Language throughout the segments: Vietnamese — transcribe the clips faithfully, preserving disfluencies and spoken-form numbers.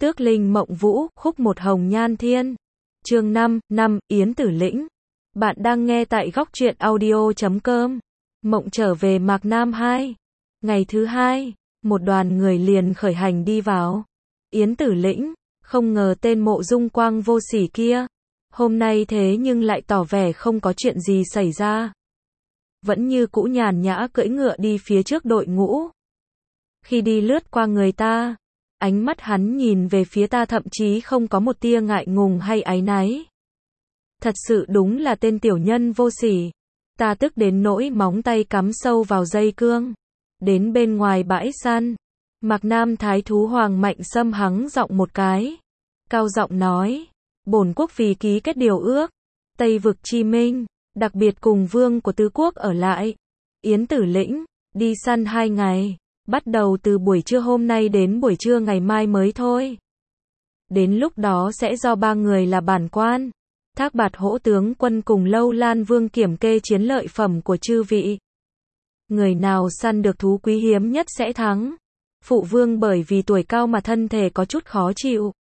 Tước Linh Mộng Vũ, khúc một Hồng Nhan Thiên. Chương năm, năm, Yến Tử Lĩnh. Bạn đang nghe tại góc truyện audio chấm com. Mộng trở về Mạc Nam hai. Ngày thứ hai, một đoàn người liền khởi hành đi vào Yến Tử Lĩnh, không ngờ tên Mộ Dung Quang vô sỉ kia, hôm nay thế nhưng lại tỏ vẻ không có chuyện gì xảy ra. Vẫn như cũ nhàn nhã cưỡi ngựa đi phía trước đội ngũ. Khi đi lướt qua người ta, ánh mắt hắn nhìn về phía ta thậm chí không có một tia ngại ngùng hay áy náy. Thật sự đúng là tên tiểu nhân vô sỉ. Ta tức đến nỗi móng tay cắm sâu vào dây cương. Đến bên ngoài bãi săn, Mạc Nam Thái thú Hoàng Mạnh Sâm hắng giọng một cái, cao giọng nói: bổn quốc vì ký kết điều ước Tây vực chi minh, đặc biệt cùng vương của tứ quốc ở lại Yến Tử Lĩnh, đi săn hai ngày, bắt đầu từ buổi trưa hôm nay đến buổi trưa ngày mai mới thôi. Đến lúc đó sẽ do ba người là bản quan, Thác Bạt Hỗ tướng quân cùng Lâu Lan vương kiểm kê chiến lợi phẩm của chư vị. Người nào săn được thú quý hiếm nhất sẽ thắng. Phụ vương bởi vì tuổi cao mà thân thể có chút khó chịu,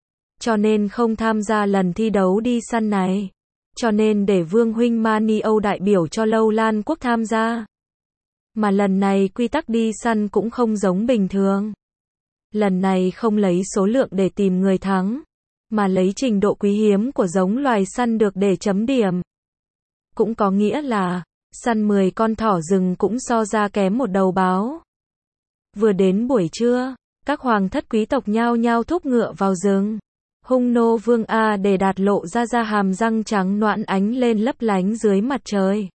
cho nên không tham gia lần thi đấu đi săn này. Cho nên để vương huynh Mani Âu đại biểu cho Lâu Lan quốc tham gia. Mà lần này quy tắc đi săn cũng không giống bình thường. Lần này không lấy số lượng để tìm người thắng, mà lấy trình độ quý hiếm của giống loài săn được để chấm điểm. Cũng có nghĩa là, săn mười con thỏ rừng cũng so ra kém một đầu báo. Vừa đến buổi trưa, các hoàng thất quý tộc nhao nhao thúc ngựa vào rừng. Hung nô vương A Đề Đạt lộ ra ra hàm răng trắng nõn ánh lên lấp lánh dưới mặt trời.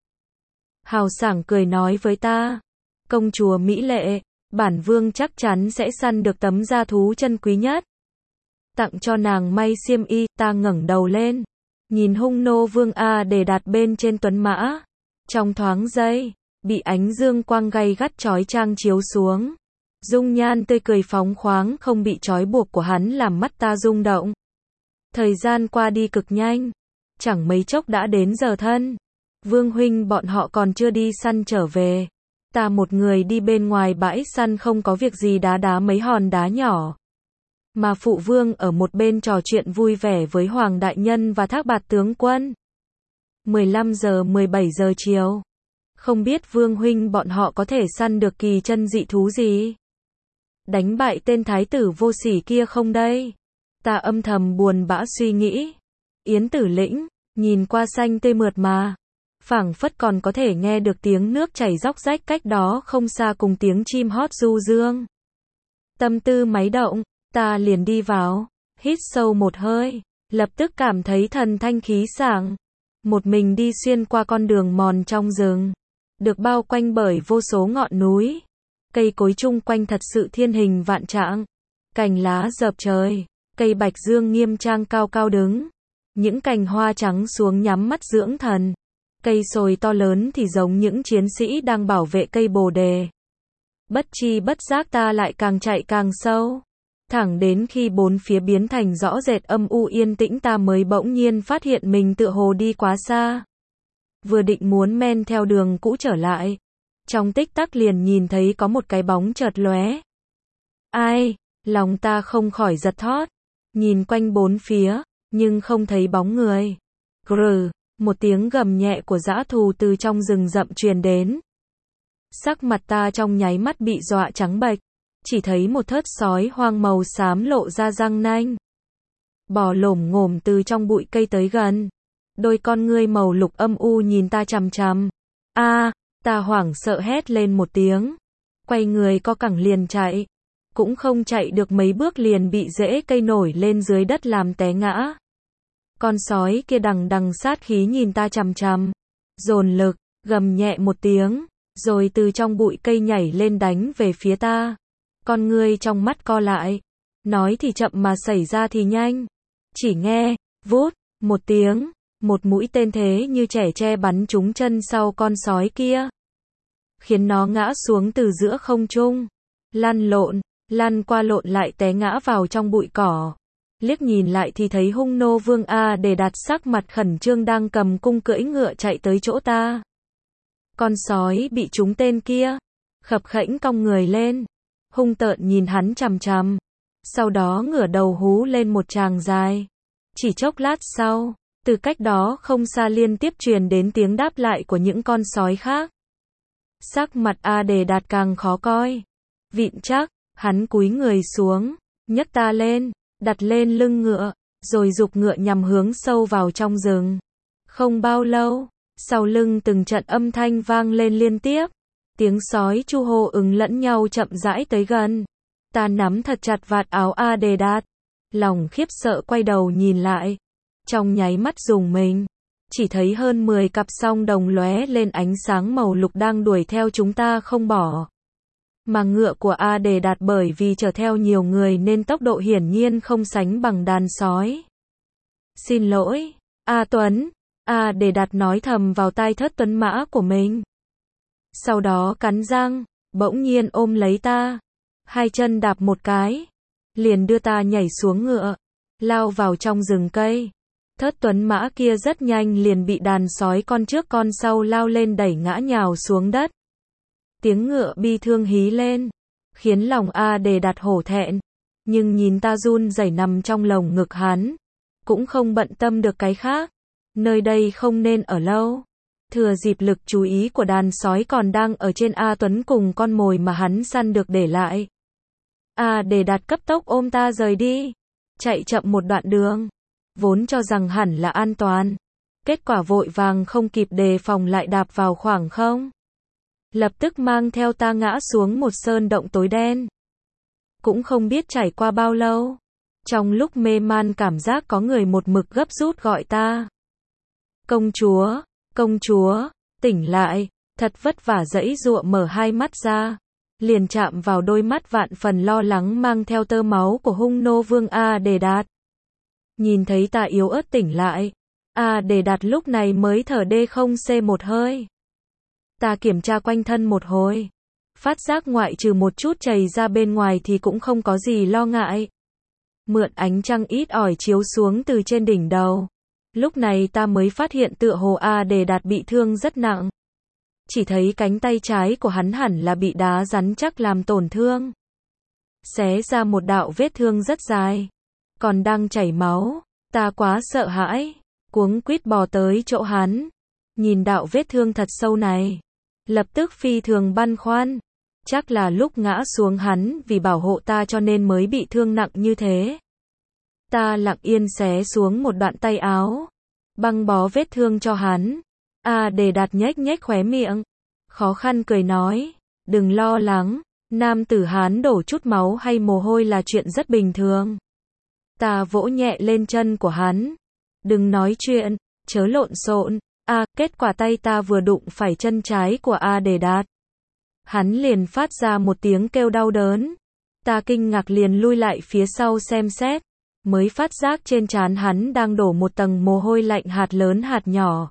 Hào sảng cười nói với ta: công chúa mỹ lệ, bản vương chắc chắn sẽ săn được tấm da thú chân quý nhất, tặng cho nàng may xiêm y. Ta ngẩng đầu lên, nhìn hung nô vương A Đề Đạt bên trên tuấn mã. Trong thoáng giây, bị ánh dương quang gay gắt chói chang chiếu xuống, dung nhan tươi cười phóng khoáng không bị trói buộc của hắn làm mắt ta rung động. Thời gian qua đi cực nhanh, chẳng mấy chốc đã đến giờ thân. Vương huynh bọn họ còn chưa đi săn trở về. Ta một người đi bên ngoài bãi săn không có việc gì đá đá mấy hòn đá nhỏ. Mà phụ vương ở một bên trò chuyện vui vẻ với Hoàng đại nhân và Thác Bạt tướng quân. mười lăm giờ mười bảy giờ chiều. Không biết vương huynh bọn họ có thể săn được kỳ chân dị thú gì? Đánh bại tên thái tử vô sỉ kia không đây? Ta âm thầm buồn bã suy nghĩ. Yến Tử Lĩnh, nhìn qua xanh tươi mượt mà, phảng phất còn có thể nghe được tiếng nước chảy róc rách cách đó không xa cùng tiếng chim hót du dương. Tâm tư máy động, ta liền đi vào, hít sâu một hơi, lập tức cảm thấy thần thanh khí sảng. Một mình đi xuyên qua con đường mòn trong rừng, được bao quanh bởi vô số ngọn núi. Cây cối chung quanh thật sự thiên hình vạn trạng, cành lá dợp trời, cây bạch dương nghiêm trang cao cao đứng, những cành hoa trắng xuống nhắm mắt dưỡng thần. Cây sồi to lớn thì giống những chiến sĩ đang bảo vệ cây bồ đề. Bất chi bất giác ta lại càng chạy càng sâu, thẳng đến khi bốn phía biến thành rõ rệt âm u yên tĩnh ta mới bỗng nhiên phát hiện mình tựa hồ đi quá xa. Vừa định muốn men theo đường cũ trở lại, trong tích tắc liền nhìn thấy có một cái bóng chợt lóe. Ai? Lòng ta không khỏi giật thót, nhìn quanh bốn phía, nhưng không thấy bóng người. Grr, một tiếng gầm nhẹ của dã thú từ trong rừng rậm truyền đến. Sắc mặt ta trong nháy mắt bị dọa trắng bệch, chỉ thấy một thớt sói hoang màu xám lộ ra răng nanh, bò lổm ngổm từ trong bụi cây tới gần. Đôi con ngươi màu lục âm u nhìn ta chằm chằm. A, à, ta hoảng sợ hét lên một tiếng, quay người co cẳng liền chạy. Cũng không chạy được mấy bước liền bị rễ cây nổi lên dưới đất làm té ngã. Con sói kia đằng đằng sát khí nhìn ta chằm chằm, dồn lực, gầm nhẹ một tiếng, rồi từ trong bụi cây nhảy lên đánh về phía ta. Con ngươi trong mắt co lại, nói thì chậm mà xảy ra thì nhanh. Chỉ nghe, vút, một tiếng, một mũi tên thế như trẻ tre bắn trúng chân sau con sói kia, khiến nó ngã xuống từ giữa không trung, lăn lộn, lăn qua lộn lại té ngã vào trong bụi cỏ. Liếc nhìn lại thì thấy hung nô vương A Đề Đạt sắc mặt khẩn trương đang cầm cung cưỡi ngựa chạy tới chỗ ta. Con sói bị trúng tên kia, khập khễnh cong người lên, hung tợn nhìn hắn chằm chằm. sau đó ngửa đầu hú lên một tràng dài. Chỉ chốc lát sau, từ cách đó không xa liên tiếp truyền đến tiếng đáp lại của những con sói khác. Sắc mặt A Đề Đạt càng khó coi. Vịn chắc, hắn cúi người xuống, nhấc ta lên, đặt lên lưng ngựa, rồi giục ngựa nhằm hướng sâu vào trong rừng. Không bao lâu, sau lưng từng trận âm thanh vang lên liên tiếp. Tiếng sói chu hô ứng lẫn nhau chậm rãi tới gần. Ta nắm thật chặt vạt áo A Đề Đạt, lòng khiếp sợ quay đầu nhìn lại. Trong nháy mắt rùng mình, chỉ thấy hơn mười cặp song đồng lóe lên ánh sáng màu lục đang đuổi theo chúng ta không bỏ. Mà ngựa của A Đề Đạt bởi vì chở theo nhiều người nên tốc độ hiển nhiên không sánh bằng đàn sói. Xin lỗi, A Tuấn, A Đề Đạt nói thầm vào tai Thất Tuấn Mã của mình. Sau đó cắn răng, bỗng nhiên ôm lấy ta, hai chân đạp một cái, liền đưa ta nhảy xuống ngựa, lao vào trong rừng cây. Thất Tuấn Mã kia rất nhanh liền bị đàn sói con trước con sau lao lên đẩy ngã nhào xuống đất. Tiếng ngựa bi thương hí lên, khiến lòng A Đề Đạt hổ thẹn, nhưng nhìn ta run rẩy nằm trong lồng ngực hắn, cũng không bận tâm được cái khác. Nơi đây không nên ở lâu. Thừa dịp lực chú ý của đàn sói còn đang ở trên A Tuấn cùng con mồi mà hắn săn được để lại. A Đề Đạt cấp tốc ôm ta rời đi, chạy chậm một đoạn đường, vốn cho rằng hẳn là an toàn, kết quả vội vàng không kịp đề phòng lại đạp vào khoảng không. Lập tức mang theo ta ngã xuống một sơn động tối đen. Cũng không biết trải qua bao lâu, trong lúc mê man cảm giác có người một mực gấp rút gọi ta. Công chúa, công chúa, tỉnh lại, thật vất vả giãy giụa mở hai mắt ra, liền chạm vào đôi mắt vạn phần lo lắng mang theo tơ máu của hung nô vương A Đề Đạt. Nhìn thấy ta yếu ớt tỉnh lại, A Đề Đạt lúc này mới thở đê không xê một hơi. Ta kiểm tra quanh thân một hồi, phát giác ngoại trừ một chút chảy ra bên ngoài thì cũng không có gì lo ngại. Mượn ánh trăng ít ỏi chiếu xuống từ trên đỉnh đầu, lúc này ta mới phát hiện tựa hồ A Đề Đạt bị thương rất nặng. Chỉ thấy cánh tay trái của hắn hẳn là bị đá rắn chắc làm tổn thương, xé ra một đạo vết thương rất dài, còn đang chảy máu. Ta quá sợ hãi, cuống quýt bò tới chỗ hắn, nhìn đạo vết thương thật sâu này, lập tức phi thường băn khoăn. Chắc là lúc ngã xuống hắn vì bảo hộ ta cho nên mới bị thương nặng như thế. Ta lặng yên xé xuống một đoạn tay áo, băng bó vết thương cho hắn. A Đề Đạt nhếch nhếch khóe miệng, khó khăn cười nói, đừng lo lắng, nam tử Hán đổ chút máu hay mồ hôi là chuyện rất bình thường. Ta vỗ nhẹ lên chân của hắn, đừng nói chuyện, chớ lộn xộn. A, à, kết quả tay ta vừa đụng phải chân trái của A Đề Đạt, hắn liền phát ra một tiếng kêu đau đớn. Ta kinh ngạc liền lui lại phía sau xem xét, mới phát giác trên trán hắn đang đổ một tầng mồ hôi lạnh hạt lớn hạt nhỏ.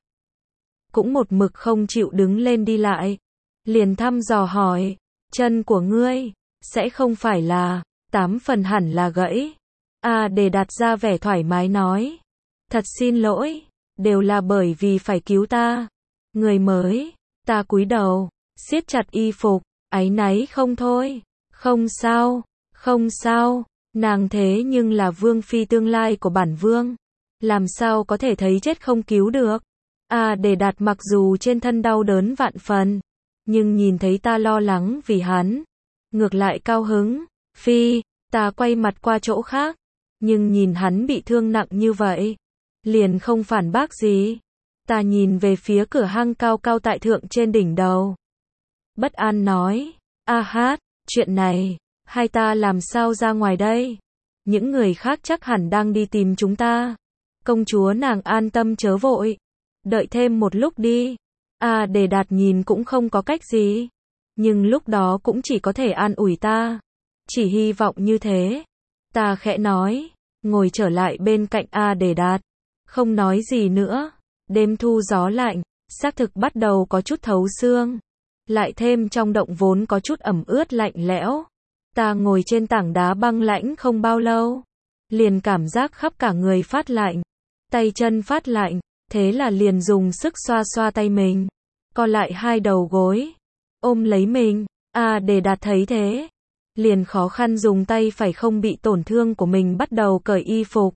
Cũng một mực không chịu đứng lên đi lại. Liền thăm dò hỏi, chân của ngươi, sẽ không phải là, tám phần hẳn là gãy. A Đề Đạt ra vẻ thoải mái nói, thật xin lỗi, đều là bởi vì phải cứu ta. Người mới, ta cúi đầu, siết chặt y phục, áy náy không thôi. Không sao, không sao, nàng thế nhưng là vương phi tương lai của bản vương, làm sao có thể thấy chết không cứu được. A Đề Đạt mặc dù trên thân đau đớn vạn phần, nhưng nhìn thấy ta lo lắng vì hắn, ngược lại cao hứng. Phi, ta quay mặt qua chỗ khác, nhưng nhìn hắn bị thương nặng như vậy, liền không phản bác gì. Ta nhìn về phía cửa hang cao cao tại thượng trên đỉnh đầu, bất an nói, A Hát, chuyện này, hai ta làm sao ra ngoài đây? Những người khác chắc hẳn đang đi tìm chúng ta. Công chúa nàng an tâm chớ vội, đợi thêm một lúc đi. A Đề Đạt nhìn cũng không có cách gì, nhưng lúc đó cũng chỉ có thể an ủi ta, chỉ hy vọng như thế. Ta khẽ nói, ngồi trở lại bên cạnh A Đề Đạt, không nói gì nữa. Đêm thu gió lạnh, xác thực bắt đầu có chút thấu xương, lại thêm trong động vốn có chút ẩm ướt lạnh lẽo. Ta ngồi trên tảng đá băng lãnh không bao lâu, liền cảm giác khắp cả người phát lạnh, tay chân phát lạnh, thế là liền dùng sức xoa xoa tay mình, co lại hai đầu gối, ôm lấy mình. A Đề Đạt thấy thế, liền khó khăn dùng tay phải không bị tổn thương của mình bắt đầu cởi y phục.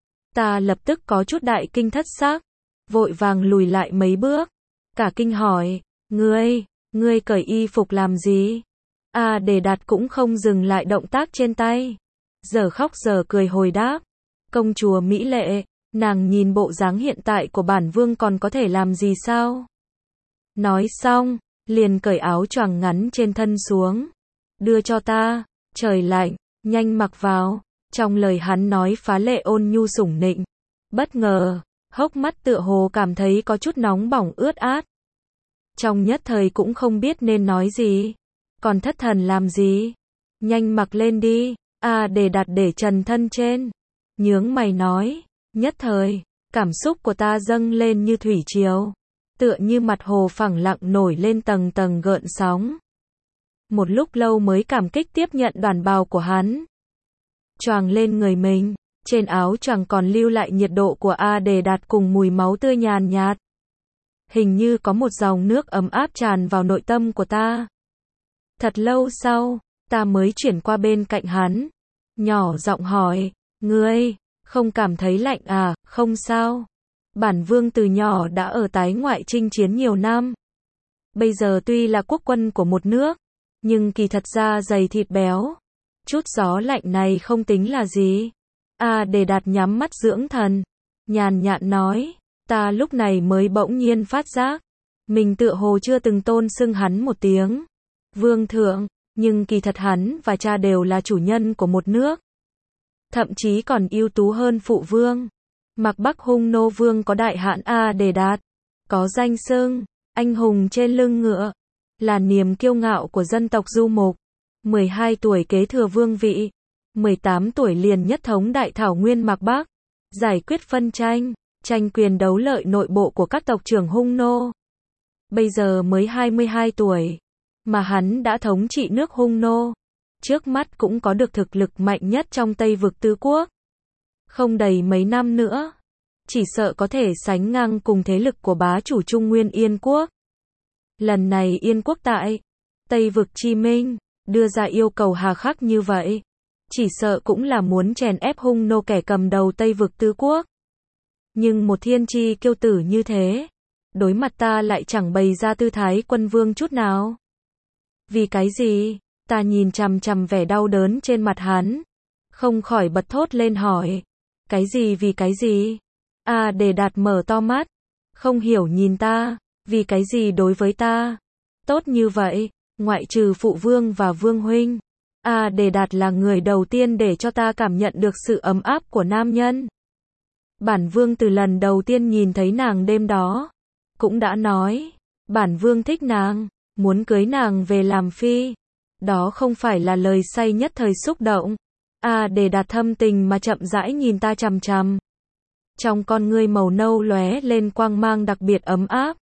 Ta lập tức có chút đại kinh thất sắc, vội vàng lùi lại mấy bước, cả kinh hỏi, ngươi, ngươi cởi y phục làm gì? A Đề Đạt cũng không dừng lại động tác trên tay, giờ khóc giờ cười hồi đáp, công chúa mỹ lệ, nàng nhìn bộ dáng hiện tại của bản vương còn có thể làm gì sao? Nói xong, liền cởi áo choàng ngắn trên thân xuống, đưa cho ta, trời lạnh, nhanh mặc vào. Trong lời hắn nói phá lệ ôn nhu sủng nịnh, bất ngờ, hốc mắt tựa hồ cảm thấy có chút nóng bỏng ướt át. Trong nhất thời cũng không biết nên nói gì, còn thất thần làm gì, nhanh mặc lên đi. A Đề Đạt để trần thân trên, nhướng mày nói, nhất thời, cảm xúc của ta dâng lên như thủy triều, tựa như mặt hồ phẳng lặng nổi lên tầng tầng gợn sóng. Một lúc lâu mới cảm kích tiếp nhận đoàn bào của hắn, choàng lên người mình, trên áo choàng còn lưu lại nhiệt độ của A Đề Đạt cùng mùi máu tươi nhàn nhạt. Hình như có một dòng nước ấm áp tràn vào nội tâm của ta. Thật lâu sau, ta mới chuyển qua bên cạnh hắn, nhỏ giọng hỏi, ngươi, không cảm thấy lạnh à? Không sao. Bản vương từ nhỏ đã ở tái ngoại chinh chiến nhiều năm. Bây giờ tuy là quốc quân của một nước, nhưng kỳ thật ra dày thịt béo. Chút gió lạnh này không tính là gì. A Đề Đạt nhắm mắt dưỡng thần, nhàn nhạt nói, ta lúc này mới bỗng nhiên phát giác, mình tựa hồ chưa từng tôn xưng hắn một tiếng vương thượng, nhưng kỳ thật hắn và cha đều là chủ nhân của một nước, thậm chí còn ưu tú hơn phụ vương. Mạc Bắc Hung Nô Vương có đại hãn A Đề Đạt, có danh xưng anh hùng trên lưng ngựa, là niềm kiêu ngạo của dân tộc Du Mục. mười hai tuổi kế thừa vương vị, mười tám tuổi liền nhất thống đại thảo nguyên Mạc Bắc, giải quyết phân tranh, tranh quyền đấu lợi nội bộ của các tộc trưởng Hung Nô. Bây giờ mới hai mươi hai tuổi, mà hắn đã thống trị nước Hung Nô, trước mắt cũng có được thực lực mạnh nhất trong Tây vực tứ quốc. Không đầy mấy năm nữa, chỉ sợ có thể sánh ngang cùng thế lực của bá chủ Trung Nguyên Yên Quốc. Lần này Yên Quốc tại Tây vực Chi Minh đưa ra yêu cầu hà khắc như vậy, chỉ sợ cũng là muốn chèn ép Hung Nô kẻ cầm đầu Tây vực tứ quốc. Nhưng một thiên chi kiêu tử như thế, đối mặt ta lại chẳng bày ra tư thái quân vương chút nào. Vì cái gì? Ta nhìn chằm chằm vẻ đau đớn trên mặt hắn, không khỏi bật thốt lên hỏi, cái gì vì cái gì? A Đề Đạt mở to mắt, không hiểu nhìn ta, vì cái gì đối với ta tốt như vậy, ngoại trừ phụ vương và vương huynh. A Đề Đạt là người đầu tiên để cho ta cảm nhận được sự ấm áp của nam nhân. Bản vương từ lần đầu tiên nhìn thấy nàng đêm đó, cũng đã nói, bản vương thích nàng, muốn cưới nàng về làm phi. Đó không phải là lời say nhất thời xúc động. A Đề Đạt thâm tình mà chậm rãi nhìn ta chằm chằm. Trong con ngươi màu nâu lóe lên quang mang đặc biệt ấm áp.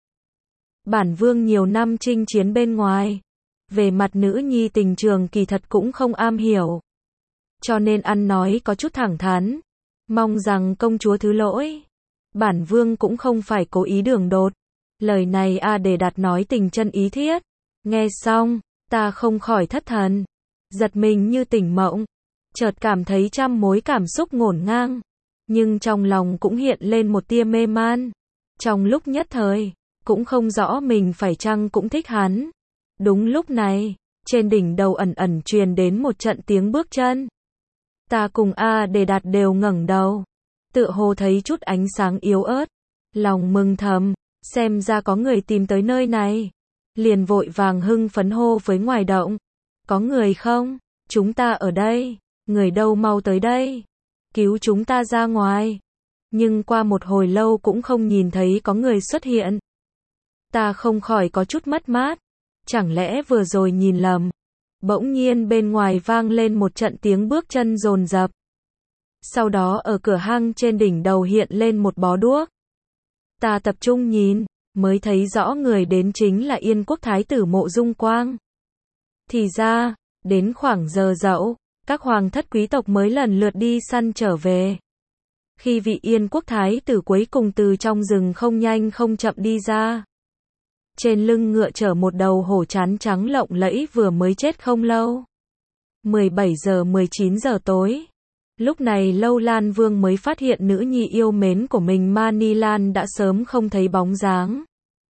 Bản vương nhiều năm chinh chiến bên ngoài, về mặt nữ nhi tình trường kỳ thật cũng không am hiểu, cho nên ăn nói có chút thẳng thắn, mong rằng công chúa thứ lỗi. Bản vương cũng không phải cố ý đường đột. Lời này A Đề Đạt nói tình chân ý thiết. Nghe xong, ta không khỏi thất thần, giật mình như tỉnh mộng, chợt cảm thấy trăm mối cảm xúc ngổn ngang, nhưng trong lòng cũng hiện lên một tia mê man. Trong lúc nhất thời, cũng không rõ mình phải chăng cũng thích hắn. Đúng lúc này, trên đỉnh đầu ẩn ẩn truyền đến một trận tiếng bước chân. Ta cùng A Đề Đạt đều ngẩng đầu, tựa hồ thấy chút ánh sáng yếu ớt, lòng mừng thầm, xem ra có người tìm tới nơi này. Liền vội vàng hưng phấn hô với ngoài động, có người không? Chúng ta ở đây. Người đâu mau tới đây, cứu chúng ta ra ngoài. Nhưng qua một hồi lâu cũng không nhìn thấy có người xuất hiện. Ta không khỏi có chút mất mát, chẳng lẽ vừa rồi nhìn lầm. Bỗng nhiên bên ngoài vang lên một trận tiếng bước chân dồn dập. Sau đó ở cửa hang trên đỉnh đầu hiện lên một bó đuốc. Ta tập trung nhìn, mới thấy rõ người đến chính là Yên Quốc Thái tử Mộ Dung Quang. Thì ra, đến khoảng giờ dậu, các hoàng thất quý tộc mới lần lượt đi săn trở về. Khi vị Yên Quốc Thái tử cuối cùng từ trong rừng không nhanh không chậm đi ra. Trên lưng ngựa chở một đầu hổ chán trắng lộng lẫy vừa mới chết không lâu. mười bảy giờ mười chín giờ tối. Lúc này Lâu Lan Vương mới phát hiện nữ nhi yêu mến của mình Mani Lan đã sớm không thấy bóng dáng.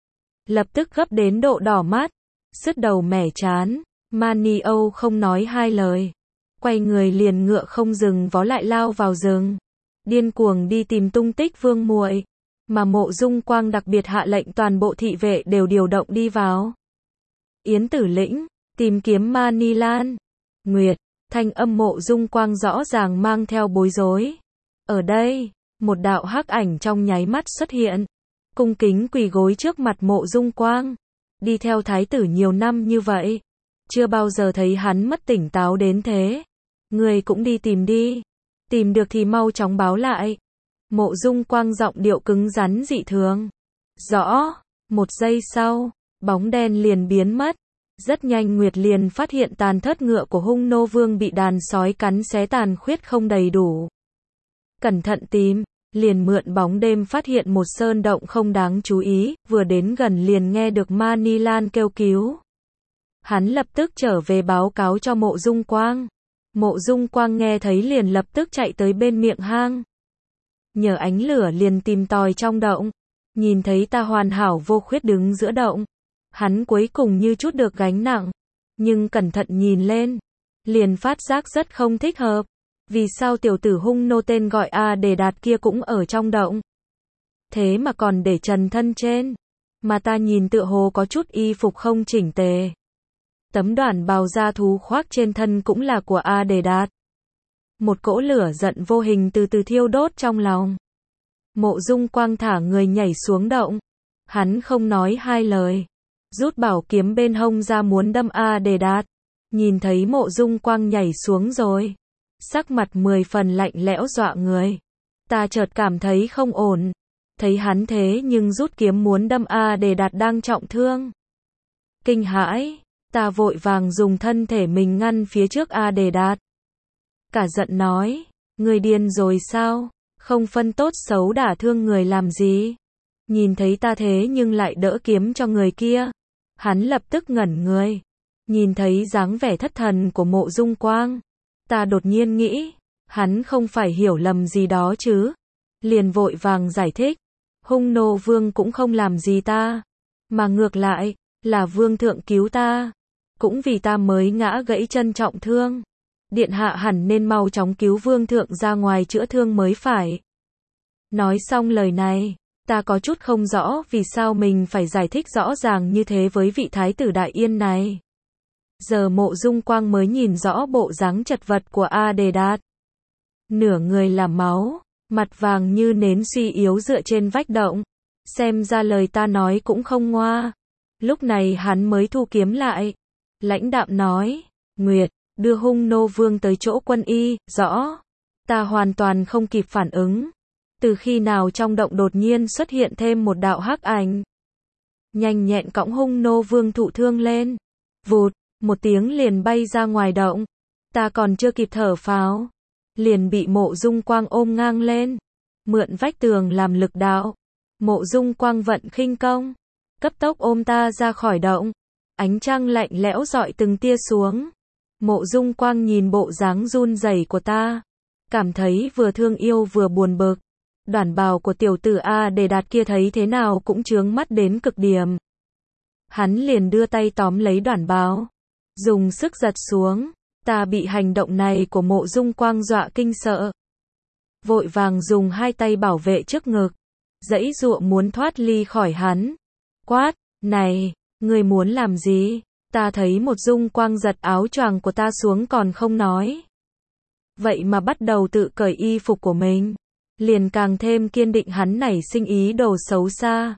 Lập tức gấp đến độ đỏ mắt, sứt đầu mẻ chán. Mani Âu không nói hai lời, quay người liền ngựa không dừng vó lại lao vào rừng, điên cuồng đi tìm tung tích vương muội, mà Mộ Dung Quang đặc biệt hạ lệnh toàn bộ thị vệ đều điều động đi vào Yến Tử Lĩnh, tìm kiếm Mani Lan. Nguyệt, thanh âm Mộ Dung Quang rõ ràng mang theo bối rối. Ở đây, một đạo hắc ảnh trong nháy mắt xuất hiện, cung kính quỳ gối trước mặt Mộ Dung Quang. Đi theo thái tử nhiều năm như vậy, chưa bao giờ thấy hắn mất tỉnh táo đến thế. Người cũng đi tìm đi, tìm được thì mau chóng báo lại. Mộ Dung Quang giọng điệu cứng rắn dị thường. Rõ, một giây sau, bóng đen liền biến mất. Rất nhanh Nguyệt liền phát hiện tàn thớt ngựa của Hung Nô Vương bị đàn sói cắn xé tàn khuyết không đầy đủ. Cẩn thận tìm, liền mượn bóng đêm phát hiện một sơn động không đáng chú ý, vừa đến gần liền nghe được Mani Lan kêu cứu. Hắn lập tức trở về báo cáo cho Mộ Dung Quang. Mộ Dung Quang nghe thấy liền lập tức chạy tới bên miệng hang. Nhờ ánh lửa liền tìm tòi trong động, nhìn thấy ta hoàn hảo vô khuyết đứng giữa động. Hắn cuối cùng như chút được gánh nặng, nhưng cẩn thận nhìn lên, liền phát giác rất không thích hợp. Vì sao tiểu tử Hung Nô tên gọi A Đề Đạt kia cũng ở trong động? Thế mà còn để trần thân trên, mà ta nhìn tựa hồ có chút y phục không chỉnh tề. Tấm đoản bào da thú khoác trên thân cũng là của A Đề Đạt. Một cỗ lửa giận vô hình từ từ thiêu đốt trong lòng. Mộ Dung Quang thả người nhảy xuống động, hắn không nói hai lời, rút bảo kiếm bên hông ra muốn đâm A Đề Đạt. Nhìn thấy Mộ Dung Quang nhảy xuống rồi, sắc mặt mười phần lạnh lẽo dọa người. Ta chợt cảm thấy không ổn, thấy hắn thế nhưng rút kiếm muốn đâm A Đề Đạt đang trọng thương. Kinh hãi, ta vội vàng dùng thân thể mình ngăn phía trước A Đề Đạt. Cả giận nói, người điên rồi sao, không phân tốt xấu đả thương người làm gì. Nhìn thấy ta thế nhưng lại đỡ kiếm cho người kia. Hắn lập tức ngẩn người, nhìn thấy dáng vẻ thất thần của Mộ Dung Quang. Ta đột nhiên nghĩ, hắn không phải hiểu lầm gì đó chứ. Liền vội vàng giải thích, Hung Nô Vương cũng không làm gì ta, mà ngược lại, là Vương Thượng cứu ta. Cũng vì ta mới ngã gãy chân trọng thương. Điện hạ hẳn nên mau chóng cứu Vương Thượng ra ngoài chữa thương mới phải. Nói xong lời này, ta có chút không rõ vì sao mình phải giải thích rõ ràng như thế với vị thái tử Đại Yên này. Giờ Mộ Dung Quang mới nhìn rõ bộ dáng chật vật của A Đề Đạt. Nửa người là máu, mặt vàng như nến suy yếu dựa trên vách động. Xem ra lời ta nói cũng không ngoa. Lúc này hắn mới thu kiếm lại. Lãnh đạm nói, Nguyệt, đưa Hung Nô Vương tới chỗ quân y, rõ. Ta hoàn toàn không kịp phản ứng. Từ khi nào trong động đột nhiên xuất hiện thêm một đạo hắc ảnh. Nhanh nhẹn cõng Hung Nô Vương thụ thương lên. Vụt, một tiếng liền bay ra ngoài động. Ta còn chưa kịp thở phào, liền bị Mộ Dung Quang ôm ngang lên. Mượn vách tường làm lực đạo. Mộ Dung Quang vận khinh công, cấp tốc ôm ta ra khỏi động. Ánh trăng lạnh lẽo rọi từng tia xuống. Mộ Dung Quang nhìn bộ dáng run rẩy của ta, cảm thấy vừa thương yêu vừa buồn bực. Đoản bào của tiểu tử A Đề Đạt kia thấy thế nào cũng chướng mắt đến cực điểm. Hắn liền đưa tay tóm lấy đoản bào, dùng sức giật xuống. Ta bị hành động này của Mộ Dung Quang dọa kinh sợ, vội vàng dùng hai tay bảo vệ trước ngực, giãy giụa muốn thoát ly khỏi hắn. Quát, này, ngươi muốn làm gì? Ta thấy Mộ Dung Quang giật áo choàng của ta xuống còn không nói, vậy mà bắt đầu tự cởi y phục của mình, liền càng thêm kiên định hắn nảy sinh ý đồ xấu xa.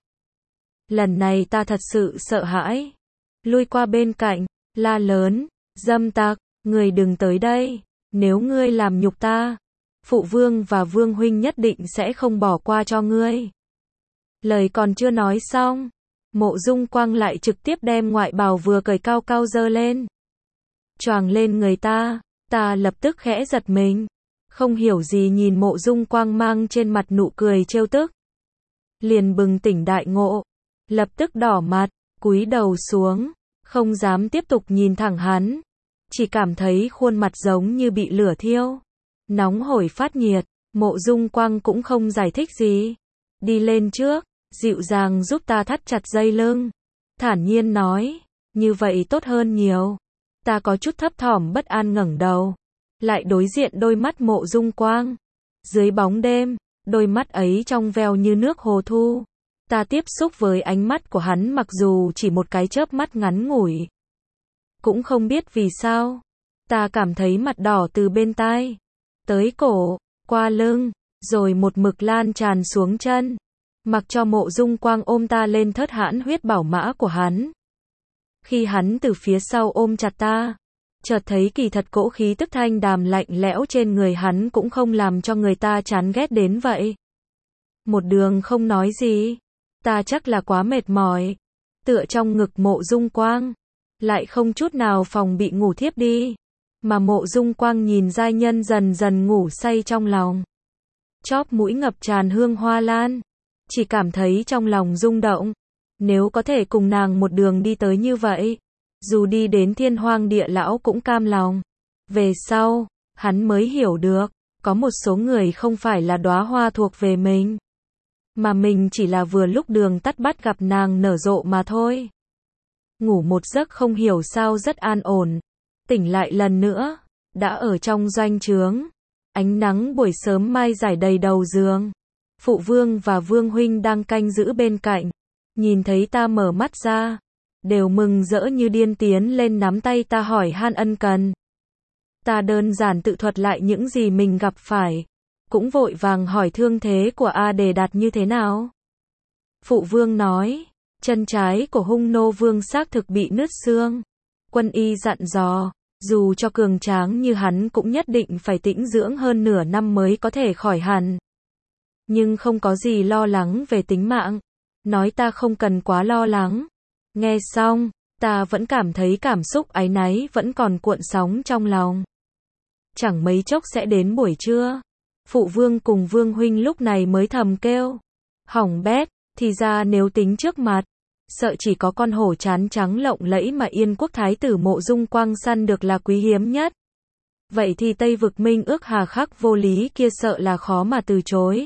Lần này ta thật sự sợ hãi, lui qua bên cạnh, la lớn, dâm tặc, ngươi đừng tới đây, nếu ngươi làm nhục ta, phụ vương và vương huynh nhất định sẽ không bỏ qua cho ngươi. Lời còn chưa nói xong, Mộ Dung Quang lại trực tiếp đem ngoại bào vừa cởi cao cao giơ lên, choàng lên người ta. Ta lập tức khẽ giật mình, không hiểu gì nhìn Mộ Dung Quang mang trên mặt nụ cười trêu tức, liền bừng tỉnh đại ngộ, lập tức đỏ mặt, cúi đầu xuống, không dám tiếp tục nhìn thẳng hắn. chỉ cảm thấy khuôn mặt giống như bị lửa thiêu, nóng hổi phát nhiệt. Mộ Dung Quang cũng không giải thích gì, đi lên trước, dịu dàng giúp ta thắt chặt dây lưng, thản nhiên nói, như vậy tốt hơn nhiều. Ta có chút thấp thỏm bất an ngẩng đầu, lại đối diện đôi mắt Mộ Dung Quang. Dưới bóng đêm, đôi mắt ấy trong veo như nước hồ thu. Ta tiếp xúc với ánh mắt của hắn mặc dù chỉ một cái chớp mắt ngắn ngủi. Cũng không biết vì sao, ta cảm thấy mặt đỏ từ bên tai, tới cổ, qua lưng, rồi một mực lan tràn xuống chân. Mặc cho Mộ Dung Quang ôm ta lên thớt hãn huyết bảo mã của hắn. Khi hắn từ phía sau ôm chặt ta, chợt thấy kỳ thật cỗ khí tức thanh đàm lạnh lẽo trên người hắn cũng không làm cho người ta chán ghét đến vậy. Một đường không nói gì, ta chắc là quá mệt mỏi, tựa trong ngực Mộ Dung Quang, lại không chút nào phòng bị ngủ thiếp đi, mà Mộ Dung Quang nhìn giai nhân dần dần ngủ say trong lòng. Chóp mũi ngập tràn hương hoa lan, chỉ cảm thấy trong lòng rung động, nếu có thể cùng nàng một đường đi tới như vậy, dù đi đến thiên hoang địa lão cũng cam lòng. Về sau, hắn mới hiểu được, có một số người không phải là đóa hoa thuộc về mình, mà mình chỉ là vừa lúc đường tắt bắt gặp nàng nở rộ mà thôi. Ngủ một giấc không hiểu sao rất an ổn, tỉnh lại lần nữa, đã ở trong doanh trướng. Ánh nắng buổi sớm mai rải đầy đầu giường. Phụ vương và vương huynh đang canh giữ bên cạnh, nhìn thấy ta mở mắt ra, đều mừng rỡ như điên tiến lên nắm tay ta hỏi han ân cần. Ta đơn giản tự thuật lại những gì mình gặp phải, cũng vội vàng hỏi thương thế của A Đề Đạt như thế nào. Phụ vương nói, chân trái của hung nô vương xác thực bị nứt xương. Quân y dặn dò, dù cho cường tráng như hắn cũng nhất định phải tĩnh dưỡng hơn nửa năm mới có thể khỏi hẳn. Nhưng không có gì lo lắng về tính mạng, nói ta không cần quá lo lắng. Nghe xong, ta vẫn cảm thấy cảm xúc áy náy vẫn còn cuộn sóng trong lòng. Chẳng mấy chốc sẽ đến buổi trưa, phụ vương cùng vương huynh lúc này mới thầm kêu, hỏng bét, thì ra nếu tính trước mặt, sợ chỉ có con hổ chán trắng lộng lẫy mà Yên quốc thái tử Mộ Dung Quang săn được là quý hiếm nhất. Vậy thì Tây vực minh ước hà khắc vô lý kia sợ là khó mà từ chối.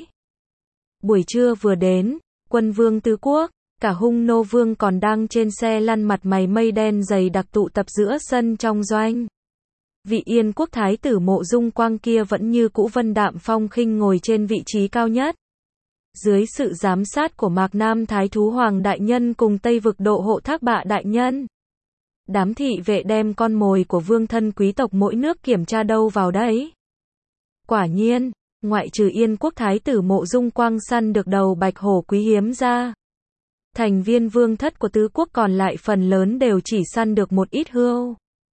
Buổi trưa vừa đến, quân vương tứ quốc, cả hung nô vương còn đang trên xe lăn mặt mày mây đen dày đặc tụ tập giữa sân trong doanh. Vị Yên quốc thái tử Mộ Dung Quang kia vẫn như cũ vân đạm phong khinh ngồi trên vị trí cao nhất. Dưới sự giám sát của Mạc Nam Thái Thú Hoàng Đại Nhân cùng Tây vực độ hộ Thác Bạ Đại Nhân. Đám thị vệ đem con mồi của vương thân quý tộc mỗi nước kiểm tra đâu vào đấy. Quả nhiên, ngoại trừ Yên quốc thái tử Mộ Dung Quang săn được đầu bạch hổ quý hiếm ra, thành viên vương thất của tứ quốc còn lại phần lớn đều chỉ săn được một ít hươu.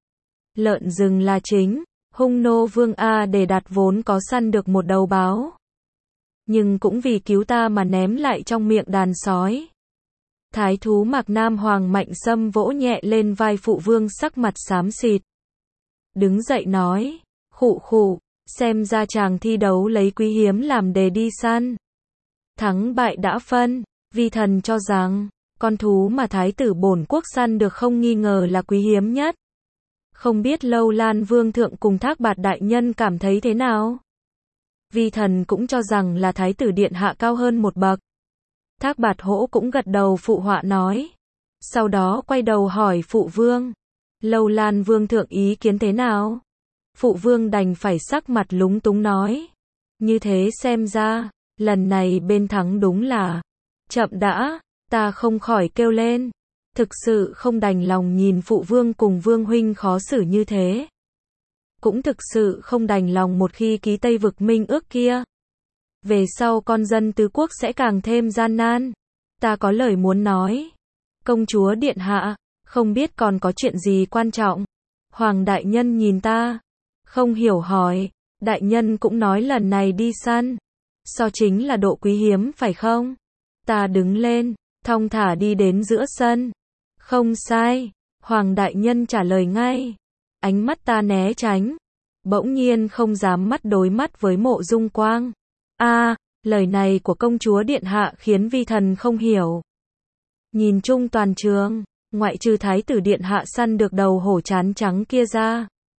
Lợn rừng là chính, hung nô vương A Đề Đạt vốn có săn được một đầu báo. Nhưng cũng vì cứu ta mà ném lại trong miệng đàn sói. Thái thú Mạc Nam Hoàng Mạnh Sâm vỗ nhẹ lên vai phụ vương sắc mặt xám xịt. Đứng dậy nói, khụ khụ, xem ra chàng thi đấu lấy quý hiếm làm đề đi săn. Thắng bại đã phân, vi thần cho rằng, con thú mà thái tử bổn quốc săn được không nghi ngờ là quý hiếm nhất. Không biết Lâu Lan Vương Thượng cùng Thác Bạt Đại Nhân cảm thấy thế nào? Vi thần cũng cho rằng là thái tử điện hạ cao hơn một bậc. Thác Bạt Hỗ cũng gật đầu phụ họa nói. Sau đó quay đầu hỏi phụ vương. Lâu Lan Vương Thượng ý kiến thế nào? Phụ vương đành phải sắc mặt lúng túng nói. Như thế xem ra, lần này bên thắng đúng là. Chậm đã, ta không khỏi kêu lên. Thực sự không đành lòng nhìn phụ vương cùng vương huynh khó xử như thế. Cũng thực sự không đành lòng một khi ký Tây vực minh ước kia. Về sau con dân tứ quốc sẽ càng thêm gian nan. Ta có lời muốn nói. Công chúa điện hạ, không biết còn có chuyện gì quan trọng. Hoàng đại nhân nhìn ta, không hiểu hỏi. Đại nhân cũng nói lần này đi săn, so chính là độ quý hiếm phải không? Ta đứng lên, thong thả đi đến giữa sân. Không sai, Hoàng đại nhân trả lời ngay. Ánh mắt ta né tránh, bỗng nhiên không dám mắt đối mắt với Mộ Dung Quang. A, à, lời này của công chúa điện hạ khiến vi thần không hiểu. Nhìn chung toàn trường, ngoại trừ thái tử điện hạ săn được đầu hổ chán trắng kia ra,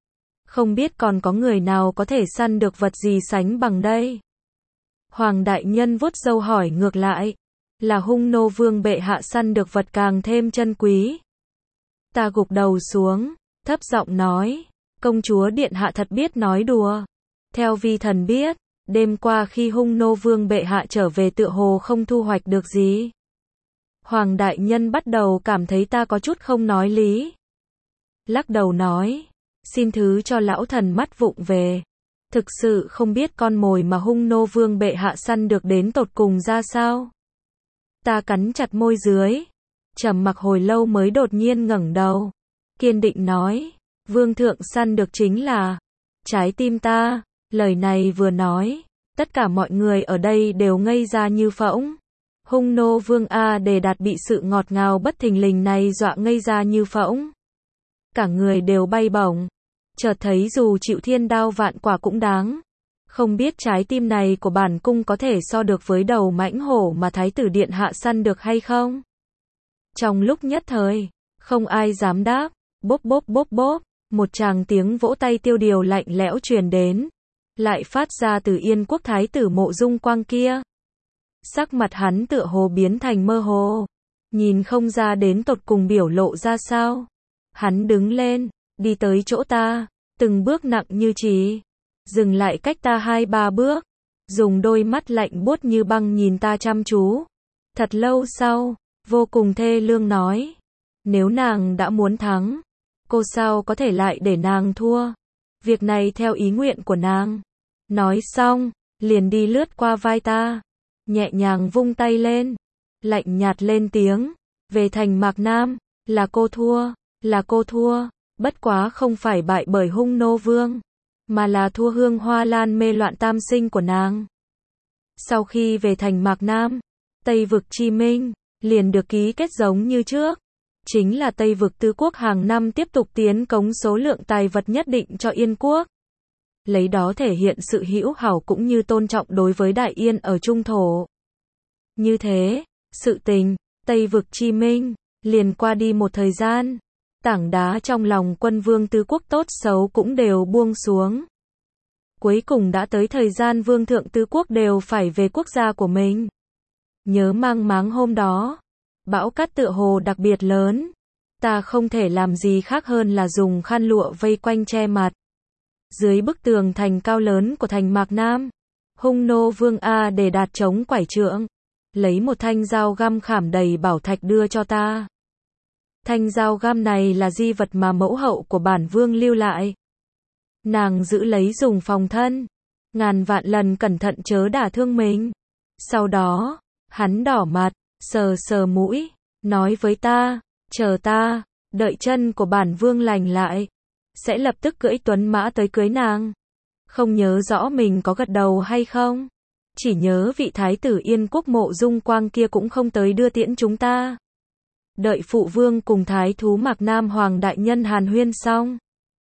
Không biết còn có người nào có thể săn được vật gì sánh bằng đây? Hoàng đại nhân vuốt râu hỏi ngược lại. Là Hung nô vương bệ hạ săn được vật càng thêm chân quý. Ta gục đầu xuống, thấp giọng nói. Công chúa điện hạ thật biết nói đùa. Theo vi thần biết, đêm qua khi Hung nô vương bệ hạ trở về tựa hồ không thu hoạch được gì. Hoàng đại nhân bắt đầu cảm thấy ta có chút không nói lý. Lắc đầu nói. Xin thứ cho lão thần mắt vụng về. Thực sự không biết con mồi mà Hung nô vương bệ hạ săn được đến tột cùng ra sao. Ta cắn chặt môi dưới. Trầm mặc hồi lâu mới đột nhiên ngẩng đầu. Kiên định nói. Vương thượng săn được chính là trái tim ta. Lời này vừa nói. Tất cả mọi người ở đây đều ngây ra như phỗng. Hung nô vương A Đề Đạt bị sự ngọt ngào bất thình lình này dọa ngây ra như phỗng. Cả người đều bay bổng. Chợt thấy dù chịu thiên đao vạn quả cũng đáng. Không biết trái tim này của bản cung có thể so được với đầu mãnh hổ mà thái tử điện hạ săn được hay không? Trong lúc nhất thời, không ai dám đáp. Bốp bốp bốp bốp, một tràng tiếng vỗ tay tiêu điều lạnh lẽo truyền đến. Lại phát ra từ Yên quốc thái tử Mộ Dung Quang kia. Sắc mặt hắn tựa hồ biến thành mơ hồ. Nhìn không ra đến tột cùng biểu lộ ra sao. Hắn đứng lên, đi tới chỗ ta, từng bước nặng như chì. Dừng lại cách ta hai ba bước. Dùng đôi mắt lạnh buốt như băng nhìn ta chăm chú. Thật lâu sau, vô cùng thê lương nói. Nếu nàng đã muốn thắng, cô sao có thể lại để nàng thua. Việc này theo ý nguyện của nàng. Nói xong, liền đi lướt qua vai ta. Nhẹ nhàng vung tay lên. Lạnh nhạt lên tiếng. Về thành Mạc Nam, là cô thua, là cô thua. Bất quá không phải bại bởi Hung nô vương, mà là thua hương hoa lan mê loạn tam sinh của nàng. Sau khi về thành Mạc Nam, Tây vực Chi Minh liền được ký kết giống như trước. Chính là Tây vực tứ quốc hàng năm tiếp tục tiến cống số lượng tài vật nhất định cho Yên quốc. Lấy đó thể hiện sự hữu hảo cũng như tôn trọng đối với Đại Yên ở trung thổ. Như thế, sự tình Tây vực Chi Minh liền qua đi một thời gian. Tảng đá trong lòng quân vương tứ quốc tốt xấu cũng đều buông xuống. Cuối cùng đã tới thời gian vương thượng tứ quốc đều phải về quốc gia của mình. Nhớ mang máng hôm đó, bão cát tựa hồ đặc biệt lớn. Ta không thể làm gì khác hơn là dùng khăn lụa vây quanh che mặt. Dưới bức tường thành cao lớn của thành Mạc Nam, Hung nô vương A Đề Đạt chống quải trượng, lấy một thanh dao găm khảm đầy bảo thạch đưa cho ta. Thanh dao găm này là di vật mà mẫu hậu của bản vương lưu lại. Nàng giữ lấy dùng phòng thân. Ngàn vạn lần cẩn thận chớ đả thương mình. Sau đó, hắn đỏ mặt, sờ sờ mũi, nói với ta, chờ ta, đợi chân của bản vương lành lại. Sẽ lập tức cưỡi tuấn mã tới cưới nàng. Không nhớ rõ mình có gật đầu hay không. Chỉ nhớ vị thái tử Yên quốc Mộ Dung Quang kia cũng không tới đưa tiễn chúng ta. Đợi phụ vương cùng thái thú Mạc Nam Hoàng đại nhân hàn huyên xong.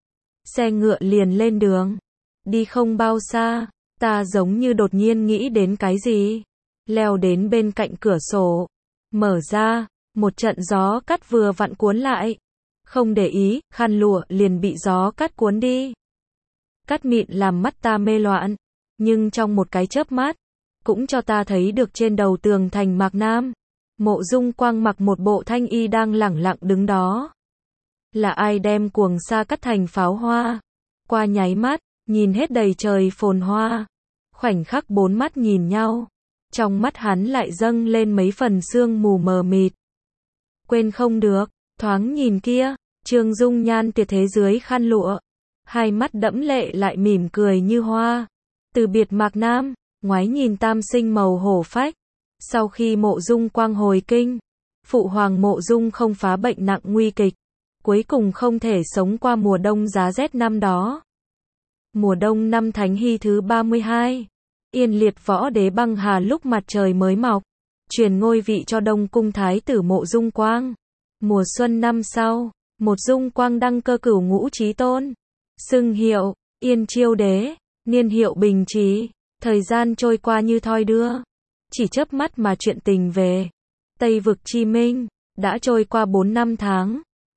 Xe ngựa liền lên đường. Đi không bao xa, ta giống như đột nhiên nghĩ đến cái gì. Leo đến bên cạnh cửa sổ. Mở ra, một trận gió cát vừa vặn cuốn lại. Không để ý, khăn lụa liền bị gió cát cuốn đi. Cát mịn làm mắt ta mê loạn. Nhưng trong một cái chớp mắt, cũng cho ta thấy được trên đầu tường thành Mạc Nam. Mộ Dung Quang mặc một bộ thanh y đang lẳng lặng đứng đó. Là ai đem cuồng sa cắt thành pháo hoa? Qua nháy mắt, nhìn hết đầy trời phồn hoa. Khoảnh khắc bốn mắt nhìn nhau. Trong mắt hắn lại dâng lên mấy phần sương mù mờ mịt. Quên không được, thoáng nhìn kia, Trương Dung nhan tuyệt thế dưới khăn lụa. Hai mắt đẫm lệ lại mỉm cười như hoa. Từ biệt Mạc Nam, ngoái nhìn tam sinh màu hổ phách. Sau khi Mộ Dung Quang hồi kinh, phụ hoàng Mộ Dung không phá bệnh nặng nguy kịch, cuối cùng không thể sống qua mùa đông giá rét năm đó. Mùa đông năm Thánh Hy thứ ba mươi hai, Yên Liệt võ đế băng hà lúc mặt trời mới mọc, truyền ngôi vị cho Đông cung thái tử Mộ Dung Quang. Mùa xuân năm sau, Mộ Dung Quang đăng cơ cửu ngũ chí tôn, xưng hiệu Yên Chiêu đế, niên hiệu bình trí. Thời gian trôi qua như thoi đưa, chỉ chớp mắt mà chuyện tình về Tây vực Chi Minh đã trôi qua bốn năm tháng.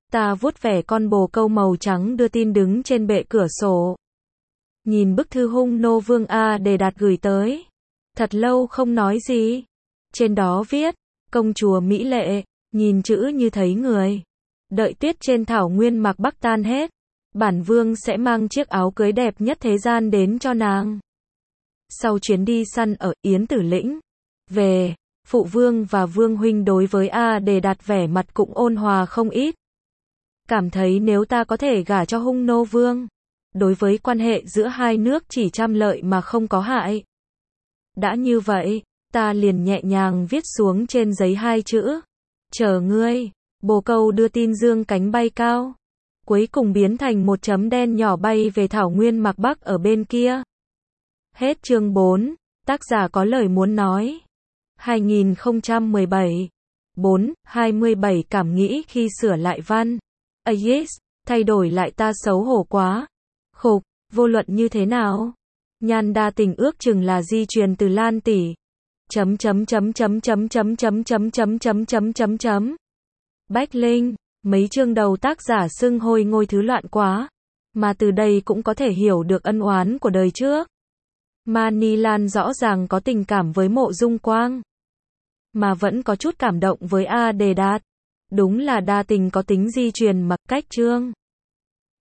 Ta vuốt vẻ con bồ câu màu trắng đưa tin đứng trên bệ cửa sổ. Nhìn bức thư hung nô vương A Đề Đạt gửi tới. Thật lâu không nói gì. Trên đó viết, công chúa mỹ lệ, nhìn chữ như thấy người. Đợi tuyết trên thảo nguyên mạc Bắc tan hết, bản vương sẽ mang chiếc áo cưới đẹp nhất thế gian đến cho nàng. Sau chuyến đi săn ở Yến Tử Lĩnh, về, phụ vương và vương huynh đối với A Đề Đạt vẻ mặt cũng ôn hòa không ít. Cảm thấy nếu ta có thể gả cho hung nô vương, đối với quan hệ giữa hai nước chỉ trăm lợi mà không có hại. Đã như vậy, ta liền nhẹ nhàng viết xuống trên giấy hai chữ. Chờ ngươi. Bồ câu đưa tin dương cánh bay cao. Cuối cùng biến thành một chấm đen nhỏ bay về thảo nguyên mạc Bắc ở bên kia. Hết chương bốn. Tác giả có lời muốn nói. hai nghìn không trăm mười bảy. bốn. hai mươi bảy cảm nghĩ khi sửa lại văn. A yes, thay đổi lại ta xấu hổ quá. Khục, vô luận như thế nào? Nhan đa tình ước chừng là di truyền từ Lan tỷ. Chấm chấm chấm chấm chấm chấm chấm chấm chấm chấm chấm chấm chấm. Bách Linh, mấy chương đầu tác giả xưng hôi ngôi thứ loạn quá, mà từ đây cũng có thể hiểu được ân oán của đời trước. Mani Lan rõ ràng có tình cảm với Mộ Dung Quang, mà vẫn có chút cảm động với A Đề Đạt. Đúng là đa tình có tính di truyền mặc cách chương.